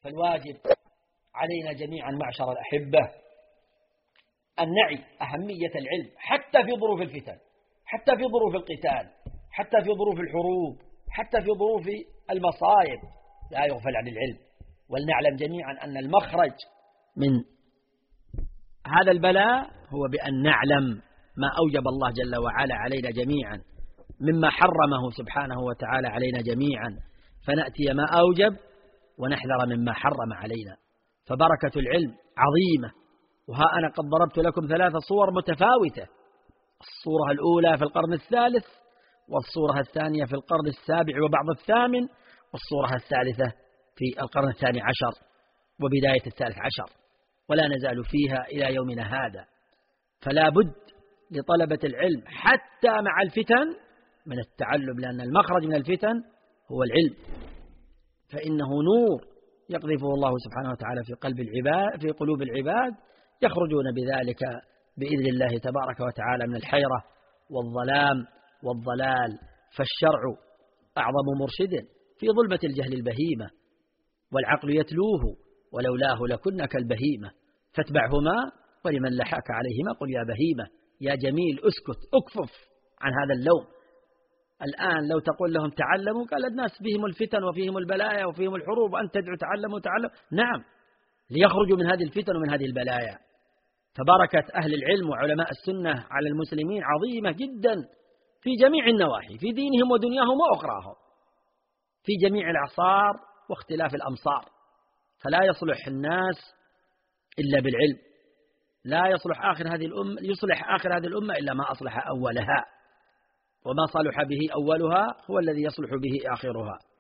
فالواجب علينا جميعا معشر الأحبة أن نعي أهمية العلم حتى في ظروف الفتن، حتى في ظروف القتال، حتى في ظروف الحروب، حتى في ظروف المصائب لا يغفل عن العلم. ولنعلم جميعا أن المخرج من هذا البلاء هو بأن نعلم ما أوجب الله جل وعلا علينا جميعا مما حرمه سبحانه وتعالى علينا جميعا، فنأتي ما أوجب ونحذر مما حرم علينا. فبركة العلم عظيمة. وها أنا قد ضربت لكم 3 صور متفاوتة: الصورة الأولى في القرن الثالث، والصورة الثانية في القرن السابع وبعض الثامن، والصورة الثالثة في القرن الثاني عشر وبداية الثالث عشر، ولا نزال فيها إلى يومنا هذا. فلا بد لطلبة العلم حتى مع الفتن من التعلم، لأن المخرج من الفتن هو العلم، فإنه نور يقذفه الله سبحانه وتعالى في قلب العباد، في قلوب العباد، يخرجون بذلك بإذن الله تبارك وتعالى من الحيرة والظلام والضلال. فالشرع أعظم مرشد في ظلمة الجهل البهيمة، والعقل يتلوه ولولاه لكنا كالبهيمة، فاتبعهما ولمن لحاك عليهما قل يا بهيمة. يا جميل اسكت، اكفف عن هذا اللوم. الآن لو تقول لهم تعلموا، قال الناس بهم الفتن وفيهم البلايا وفيهم الحروب، وأنت تدعو تعلموا تعلموا. نعم، ليخرجوا من هذه الفتن ومن هذه البلايا. فبركة أهل العلم وعلماء السنة على المسلمين عظيمة جدا في جميع النواحي، في دينهم ودنياهم وأخراهم، في جميع الأعصار واختلاف الأمصار. فلا يصلح الناس إلا بالعلم، لا يصلح آخر هذه الأمة إلا ما أصلح أولها، وما صلح به أولها هو الذي يصلح به آخرها.